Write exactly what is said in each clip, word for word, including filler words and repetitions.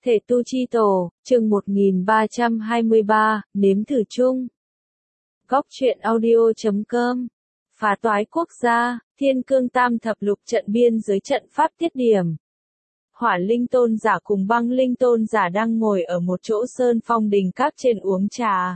Thể tu chi tổ, chương một nghìn ba trăm hai mươi ba, nếm thử chung. Góc truyện audio chấm com. Phá toái quốc gia, thiên cương tam thập lục trận biên giới trận pháp tiết điểm. Hỏa linh tôn giả cùng băng linh tôn giả đang ngồi ở một chỗ sơn phong đình các trên uống trà.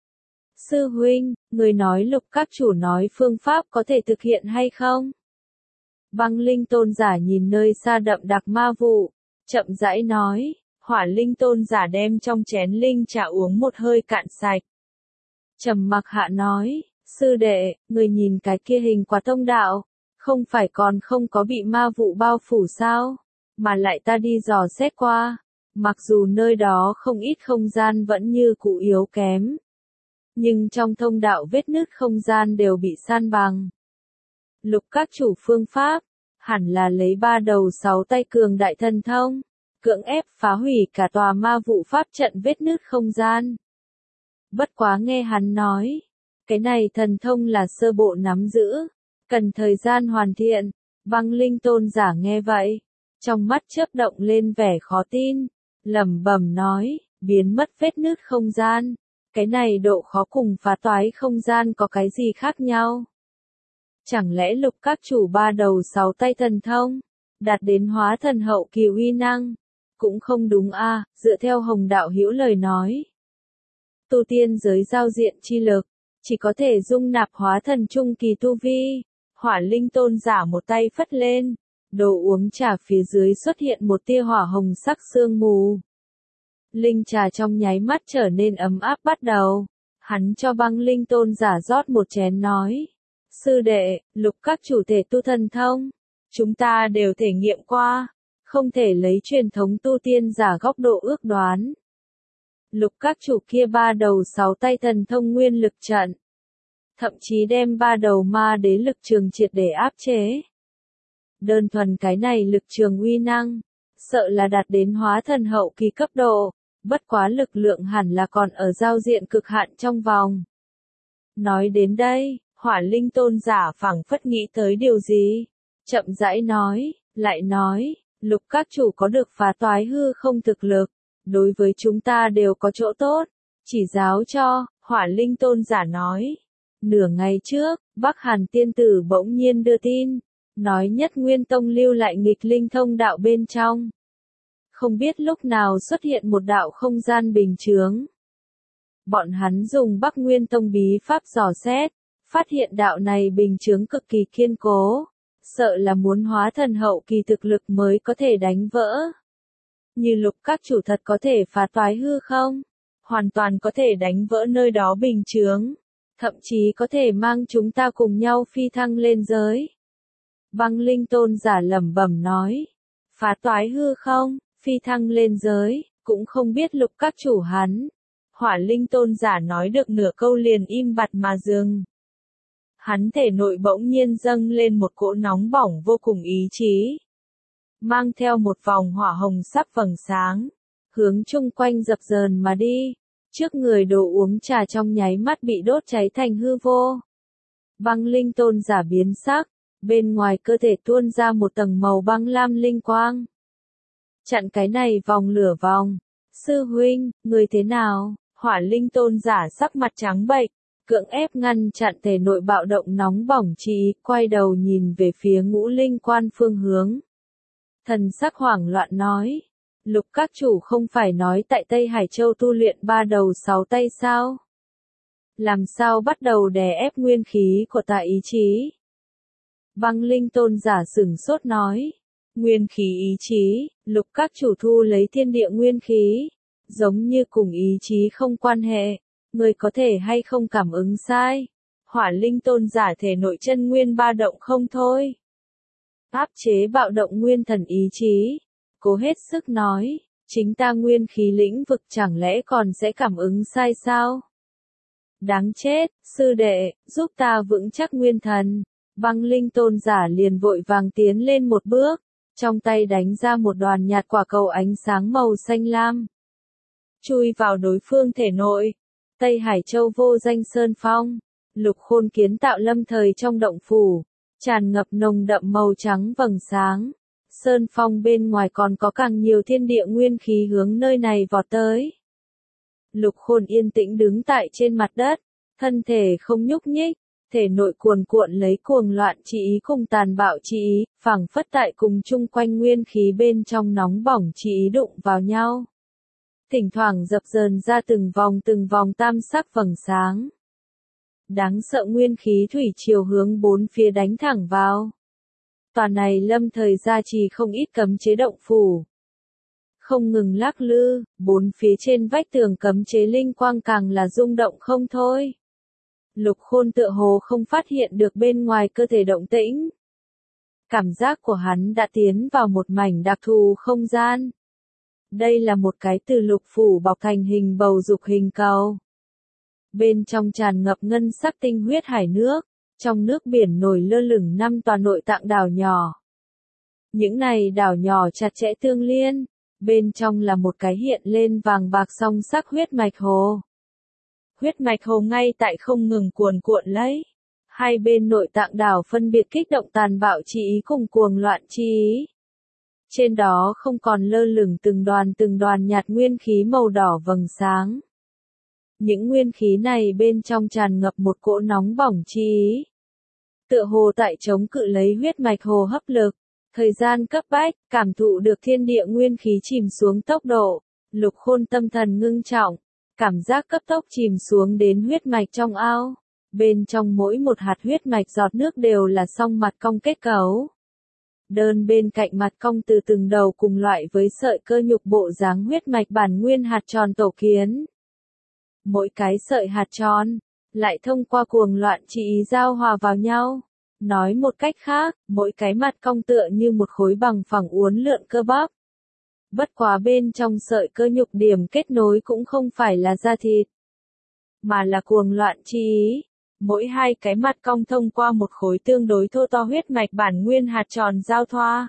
Sư huynh, người nói lục các chủ nói phương pháp có thể thực hiện hay không? Băng linh tôn giả nhìn nơi xa đậm đặc ma vụ, chậm rãi nói. Hỏa linh tôn giả đem trong chén linh trà uống một hơi cạn sạch. Trầm mặc hạ nói, sư đệ, người nhìn cái kia hình quả tông đạo, không phải còn không có bị ma vụ bao phủ sao, mà lại ta đi dò xét qua, mặc dù nơi đó không ít không gian vẫn như cũ yếu kém. Nhưng trong thông đạo vết nứt không gian đều bị san bằng. Lục các chủ phương pháp, hẳn là lấy ba đầu sáu tay cường đại thần thông. Cưỡng ép phá hủy cả tòa ma vụ pháp trận vết nứt không gian. Bất quá nghe hắn nói, cái này thần thông là sơ bộ nắm giữ, cần thời gian hoàn thiện. Băng linh tôn giả nghe vậy, trong mắt chớp động lên vẻ khó tin, lẩm bẩm nói, biến mất vết nứt không gian, cái này độ khó cùng phá toái không gian có cái gì khác nhau? Chẳng lẽ lục các chủ ba đầu sáu tay thần thông, đạt đến hóa thần hậu kỳ uy năng? Cũng không đúng a, à, dựa theo Hồng đạo hữu lời nói. Tu tiên giới giao diện chi lực, chỉ có thể dung nạp hóa thần trung kỳ tu vi. Hỏa linh tôn giả một tay phất lên, đồ uống trà phía dưới xuất hiện một tia hỏa hồng sắc sương mù. Linh trà trong nháy mắt trở nên ấm áp bắt đầu. Hắn cho băng linh tôn giả rót một chén nói. Sư đệ, lục các chủ thể tu thần thông, chúng ta đều thể nghiệm qua. Không thể lấy truyền thống tu tiên giả góc độ ước đoán. Lục các chủ kia ba đầu sáu tay thần thông nguyên lực trận. Thậm chí đem ba đầu ma đế lực trường triệt để áp chế. Đơn thuần cái này lực trường uy năng, sợ là đạt đến hóa thần hậu kỳ cấp độ, bất quá lực lượng hẳn là còn ở giao diện cực hạn trong vòng. Nói đến đây, hỏa linh tôn giả phảng phất nghĩ tới điều gì, chậm rãi nói, lại nói. Lục các chủ có được phá toái hư không thực lực, đối với chúng ta đều có chỗ tốt, chỉ giáo cho, hỏa linh tôn giả nói. Nửa ngày trước, Bắc Hàn tiên tử bỗng nhiên đưa tin, nói Nhất Nguyên Tông lưu lại nghịch linh thông đạo bên trong. Không biết lúc nào xuất hiện một đạo không gian bình chướng. Bọn hắn dùng Bắc Nguyên Tông bí pháp dò xét, phát hiện đạo này bình chướng cực kỳ kiên cố. Sợ là muốn hóa thần hậu kỳ thực lực mới có thể đánh vỡ. Như lục các chủ thật có thể phá toái hư không? Hoàn toàn có thể đánh vỡ nơi đó bình chướng. Thậm chí có thể mang chúng ta cùng nhau phi thăng lên giới. Băng linh tôn giả lẩm bẩm nói. Phá toái hư không, phi thăng lên giới, cũng không biết lục các chủ hắn. Hỏa linh tôn giả nói được nửa câu liền im bặt mà dừng. Hắn thể nội bỗng nhiên dâng lên một cỗ nóng bỏng vô cùng ý chí. Mang theo một vòng hỏa hồng sắp vầng sáng. Hướng chung quanh dập dờn mà đi. Trước người đồ uống trà trong nháy mắt bị đốt cháy thành hư vô. Băng linh tôn giả biến sắc. Bên ngoài cơ thể tuôn ra một tầng màu băng lam linh quang. Chặn cái này vòng lửa vòng. Sư huynh, người thế nào? Hỏa linh tôn giả sắc mặt trắng bệch. Cưỡng ép ngăn chặn thể nội bạo động nóng bỏng trí, quay đầu nhìn về phía ngũ linh quan phương hướng. Thần sắc hoảng loạn nói, lục các chủ không phải nói tại Tây Hải Châu tu luyện ba đầu sáu tay sao? Làm sao bắt đầu đè ép nguyên khí của ta ý chí? Băng linh tôn giả sửng sốt nói, nguyên khí ý chí, lục các chủ thu lấy thiên địa nguyên khí, giống như cùng ý chí không quan hệ. Người có thể hay không cảm ứng sai. Hỏa linh tôn giả thể nội chân nguyên ba động không thôi. Áp chế bạo động nguyên thần ý chí. Cố hết sức nói, chính ta nguyên khí lĩnh vực chẳng lẽ còn sẽ cảm ứng sai sao? Đáng chết, sư đệ, giúp ta vững chắc nguyên thần. Băng linh tôn giả liền vội vàng tiến lên một bước, trong tay đánh ra một đoàn nhạt quả cầu ánh sáng màu xanh lam. Chui vào đối phương thể nội. Tây Hải Châu vô danh sơn phong, lục khôn kiến tạo lâm thời trong động phủ, tràn ngập nồng đậm màu trắng vầng sáng, Sơn phong bên ngoài còn có càng nhiều thiên địa nguyên khí hướng nơi này vọt tới. Lục Khôn yên tĩnh đứng tại trên mặt đất, thân thể không nhúc nhích, thể nội cuồn cuộn lấy cuồng loạn chi ý cùng tàn bạo chi ý, phảng phất tại cùng chung quanh nguyên khí bên trong nóng bỏng chi ý đụng vào nhau. Thỉnh thoảng dập dờn ra từng vòng từng vòng tam sắc vầng sáng. Đáng sợ nguyên khí thủy triều hướng bốn phía đánh thẳng vào. Tòa này lâm thời gia trì không ít cấm chế động phủ. Không ngừng lắc lư, bốn phía trên vách tường cấm chế linh quang càng là rung động không thôi. Lục Khôn tựa hồ không phát hiện được bên ngoài cơ thể động tĩnh. Cảm giác của hắn đã tiến vào một mảnh đặc thù không gian. Đây là một cái từ lục phủ bọc thành hình bầu dục hình cầu. Bên trong tràn ngập ngân sắc tinh huyết hải nước, trong nước biển nổi lơ lửng năm tòa nội tạng đảo nhỏ. Những này đảo nhỏ chặt chẽ tương liên, bên trong là một cái hiện lên vàng bạc song sắc huyết mạch hồ. Huyết mạch hồ ngay tại không ngừng cuồn cuộn lấy. Hai bên nội tạng đảo phân biệt kích động tàn bạo chi ý cùng cuồng loạn chi ý. Trên đó không còn lơ lửng từng đoàn từng đoàn nhạt nguyên khí màu đỏ vầng sáng. Những nguyên khí này bên trong tràn ngập một cỗ nóng bỏng chi ý. Tựa hồ tại chống cự lấy huyết mạch hồ hấp lực. Thời gian cấp bách, cảm thụ được thiên địa nguyên khí chìm xuống tốc độ. Lục Khôn tâm thần ngưng trọng. Cảm giác cấp tốc chìm xuống đến huyết mạch trong ao. Bên trong mỗi một hạt huyết mạch giọt nước đều là song mặt cong kết cấu. Đơn bên cạnh mặt cong từ từng đầu cùng loại với sợi cơ nhục bộ dáng huyết mạch bản nguyên hạt tròn tổ kiến. Mỗi cái sợi hạt tròn, lại thông qua cuồng loạn chi ý giao hòa vào nhau. Nói một cách khác, mỗi cái mặt cong tựa như một khối bằng phẳng uốn lượn cơ bắp. Bất quá bên trong sợi cơ nhục điểm kết nối cũng không phải là da thịt, mà là cuồng loạn chi ý. Mỗi hai cái mặt cong thông qua một khối tương đối thô to huyết mạch bản nguyên hạt tròn giao thoa.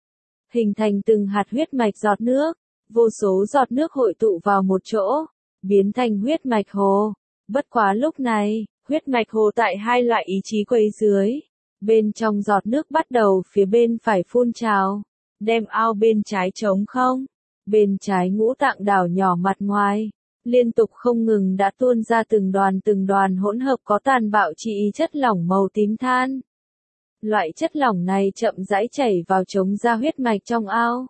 Hình thành từng hạt huyết mạch giọt nước, vô số giọt nước hội tụ vào một chỗ, biến thành huyết mạch hồ. Bất quá lúc này, huyết mạch hồ tại hai loại ý chí quấy dưới. Bên trong giọt nước bắt đầu phía bên phải phun trào, đem ao bên trái trống không. Bên trái ngũ tạng đảo nhỏ mặt ngoài, liên tục không ngừng đã tuôn ra từng đoàn từng đoàn hỗn hợp có tàn bạo chi ý chất lỏng màu tím than. Loại chất lỏng này chậm rãi chảy vào chống ra huyết mạch trong ao.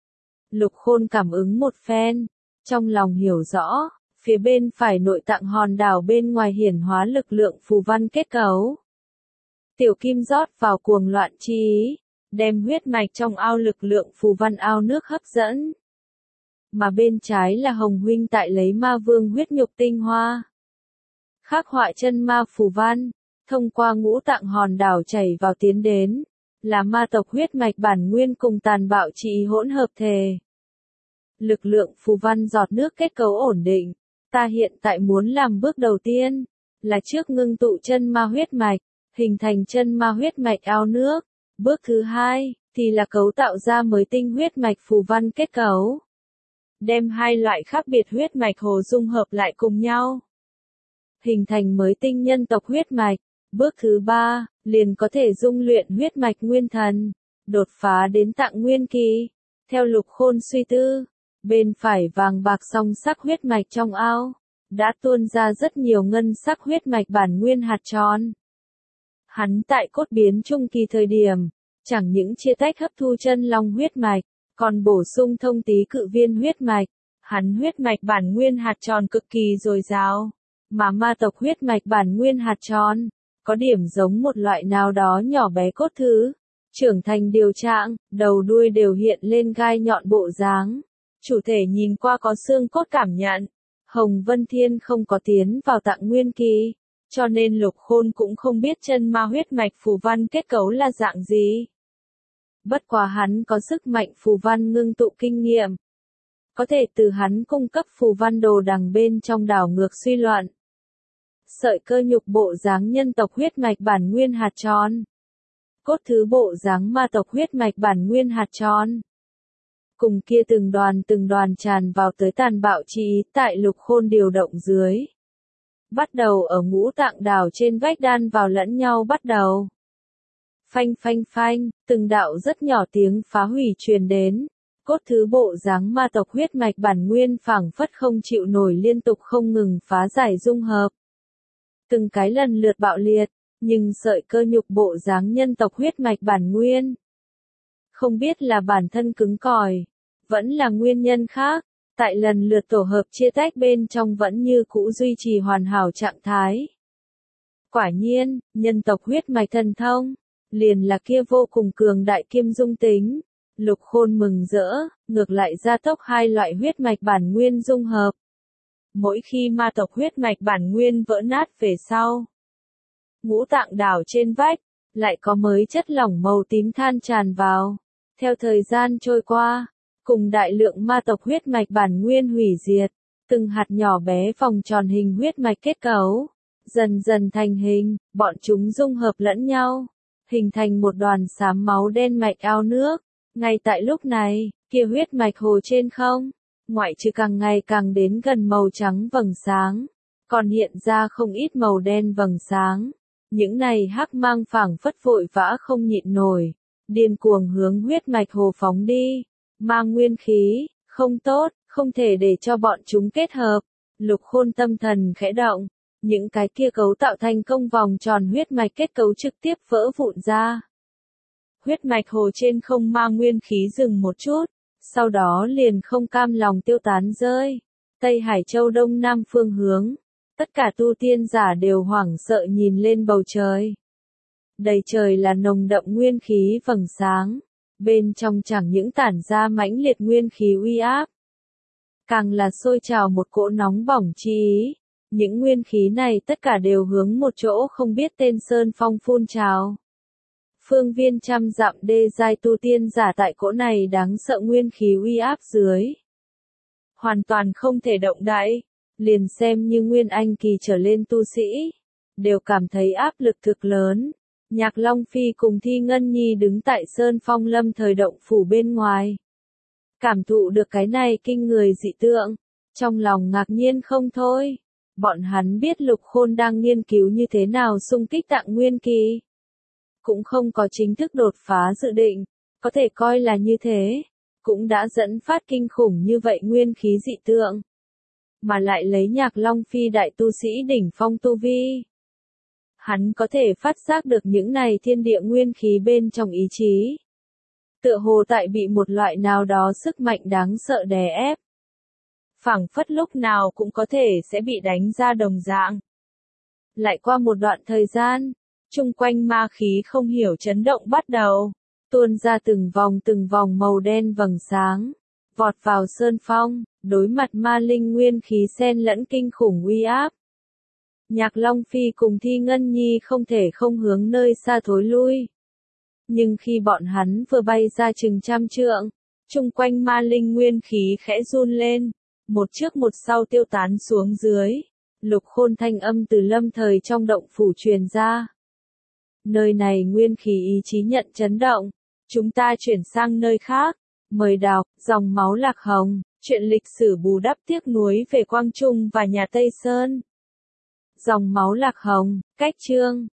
Lục Khôn cảm ứng một phen, trong lòng hiểu rõ, phía bên phải nội tạng hòn đảo bên ngoài hiển hóa lực lượng phù văn kết cấu. Tiểu kim rót vào cuồng loạn chi ý, đem huyết mạch trong ao lực lượng phù văn ao nước hấp dẫn. Mà bên trái là Hồng huynh tại lấy ma vương huyết nhục tinh hoa. Khắc họa chân ma phù văn, thông qua ngũ tạng hòn đảo chảy vào tiến đến, là ma tộc huyết mạch bản nguyên cùng tàn bạo chi ý hỗn hợp thể. Lực lượng phù văn giọt nước kết cấu ổn định, ta hiện tại muốn làm bước đầu tiên, là trước ngưng tụ chân ma huyết mạch, hình thành chân ma huyết mạch ao nước. Bước thứ hai, thì là cấu tạo ra mới tinh huyết mạch phù văn kết cấu. Đem hai loại khác biệt huyết mạch hồ dung hợp lại cùng nhau. Hình thành mới tinh nhân tộc huyết mạch. Bước thứ ba, liền có thể dung luyện huyết mạch nguyên thần, đột phá đến tạng nguyên kỳ. Theo Lục Khôn suy tư, bên phải vàng bạc song sắc huyết mạch trong ao, đã tuôn ra rất nhiều ngân sắc huyết mạch bản nguyên hạt tròn. Hắn tại cốt biến trung kỳ thời điểm, chẳng những chia tách hấp thu chân long huyết mạch, còn bổ sung thông tí cự viên huyết mạch. Hắn huyết mạch bản nguyên hạt tròn cực kỳ dồi dào, mà ma tộc huyết mạch bản nguyên hạt tròn, có điểm giống một loại nào đó nhỏ bé cốt thứ, trưởng thành điều trạng, đầu đuôi đều hiện lên gai nhọn bộ dáng. Chủ thể nhìn qua có xương cốt cảm nhận. Hồng Vân Thiên không có tiến vào tạng nguyên kỳ, cho nên Lục Khôn cũng không biết chân ma huyết mạch phù văn kết cấu là dạng gì. Bất quá hắn có sức mạnh phù văn ngưng tụ kinh nghiệm, có thể từ hắn cung cấp phù văn đồ đằng bên trong đảo ngược suy luận. Sợi cơ nhục bộ dáng nhân tộc huyết mạch bản nguyên hạt tròn, cốt thứ bộ dáng ma tộc huyết mạch bản nguyên hạt tròn. Cùng kia từng đoàn từng đoàn tràn vào tới tàn bạo chi ý tại Lục Khôn điều động dưới. Bắt đầu ở ngũ tạng đảo trên vách đan vào lẫn nhau bắt đầu. Phanh phanh phanh, từng đạo rất nhỏ tiếng phá hủy truyền đến. Cốt thứ bộ dáng ma tộc huyết mạch bản nguyên phảng phất không chịu nổi liên tục không ngừng phá giải dung hợp. Từng cái lần lượt bạo liệt, nhưng sợi cơ nhục bộ dáng nhân tộc huyết mạch bản nguyên. Không biết là bản thân cứng cỏi, vẫn là nguyên nhân khác, tại lần lượt tổ hợp chia tách bên trong vẫn như cũ duy trì hoàn hảo trạng thái. Quả nhiên, nhân tộc huyết mạch thần thông, liền là kia vô cùng cường đại kim dung tính. Lục Khôn mừng rỡ, ngược lại gia tốc hai loại huyết mạch bản nguyên dung hợp. Mỗi khi ma tộc huyết mạch bản nguyên vỡ nát về sau, ngũ tạng đảo trên vách, lại có mới chất lỏng màu tím than tràn vào. Theo thời gian trôi qua, cùng đại lượng ma tộc huyết mạch bản nguyên hủy diệt, từng hạt nhỏ bé vòng tròn hình huyết mạch kết cấu, dần dần thành hình, bọn chúng dung hợp lẫn nhau, hình thành một đoàn xám máu đen mạch ao nước. Ngay tại lúc này, kia huyết mạch hồ trên không, ngoại trừ càng ngày càng đến gần màu trắng vầng sáng, còn hiện ra không ít màu đen vầng sáng. Những này hắc mang phảng phất vội vã không nhịn nổi, điên cuồng hướng huyết mạch hồ phóng đi, mang nguyên khí, không tốt, không thể để cho bọn chúng kết hợp. Lục Khôn tâm thần khẽ động, những cái kia cấu tạo thành công vòng tròn huyết mạch kết cấu trực tiếp vỡ vụn ra. Huyết mạch hồ trên không mang nguyên khí dừng một chút, sau đó liền không cam lòng tiêu tán rơi. Tây Hải Châu đông nam phương hướng, tất cả tu tiên giả đều hoảng sợ nhìn lên bầu trời. Đầy trời là nồng đậm nguyên khí vầng sáng, bên trong chẳng những tản ra mãnh liệt nguyên khí uy áp, càng là sôi trào một cỗ nóng bỏng chi ý. Những nguyên khí này tất cả đều hướng một chỗ không biết tên sơn phong phun trào. Phương viên trăm dặm đê giai tu tiên giả tại cỗ này đáng sợ nguyên khí uy áp dưới, hoàn toàn không thể động đậy, liền xem như nguyên anh kỳ trở lên tu sĩ, đều cảm thấy áp lực thực lớn. Nhạc Long Phi cùng Thi Ngân Nhi đứng tại Sơn Phong Lâm thời động phủ bên ngoài, cảm thụ được cái này kinh người dị tượng, trong lòng ngạc nhiên không thôi. Bọn hắn biết Lục Khôn đang nghiên cứu như thế nào xung kích tạng nguyên kỳ, cũng không có chính thức đột phá dự định, có thể coi là như thế, cũng đã dẫn phát kinh khủng như vậy nguyên khí dị tượng, mà lại lấy Nhạc Long Phi đại tu sĩ đỉnh phong tu vi, hắn có thể phát giác được những này thiên địa nguyên khí bên trong ý chí, tựa hồ tại bị một loại nào đó sức mạnh đáng sợ đè ép, phảng phất lúc nào cũng có thể sẽ bị đánh ra đồng dạng. Lại qua một đoạn thời gian, chung quanh ma khí không hiểu chấn động bắt đầu, tuôn ra từng vòng từng vòng màu đen vầng sáng, vọt vào sơn phong, đối mặt ma linh nguyên khí xen lẫn kinh khủng uy áp. Nhạc Long Phi cùng Thi Ngân Nhi không thể không hướng nơi xa thối lui. Nhưng khi bọn hắn vừa bay ra chừng trăm trượng, chung quanh ma linh nguyên khí khẽ run lên, một trước một sau tiêu tán xuống dưới. Lục Khôn thanh âm từ lâm thời trong động phủ truyền ra. Nơi này nguyên khí ý chí nhận chấn động, chúng ta chuyển sang nơi khác. Mời đọc, dòng máu lạc hồng, chuyện lịch sử bù đắp tiếc nuối về Quang Trung và nhà Tây Sơn. Dòng máu lạc hồng, cách chương.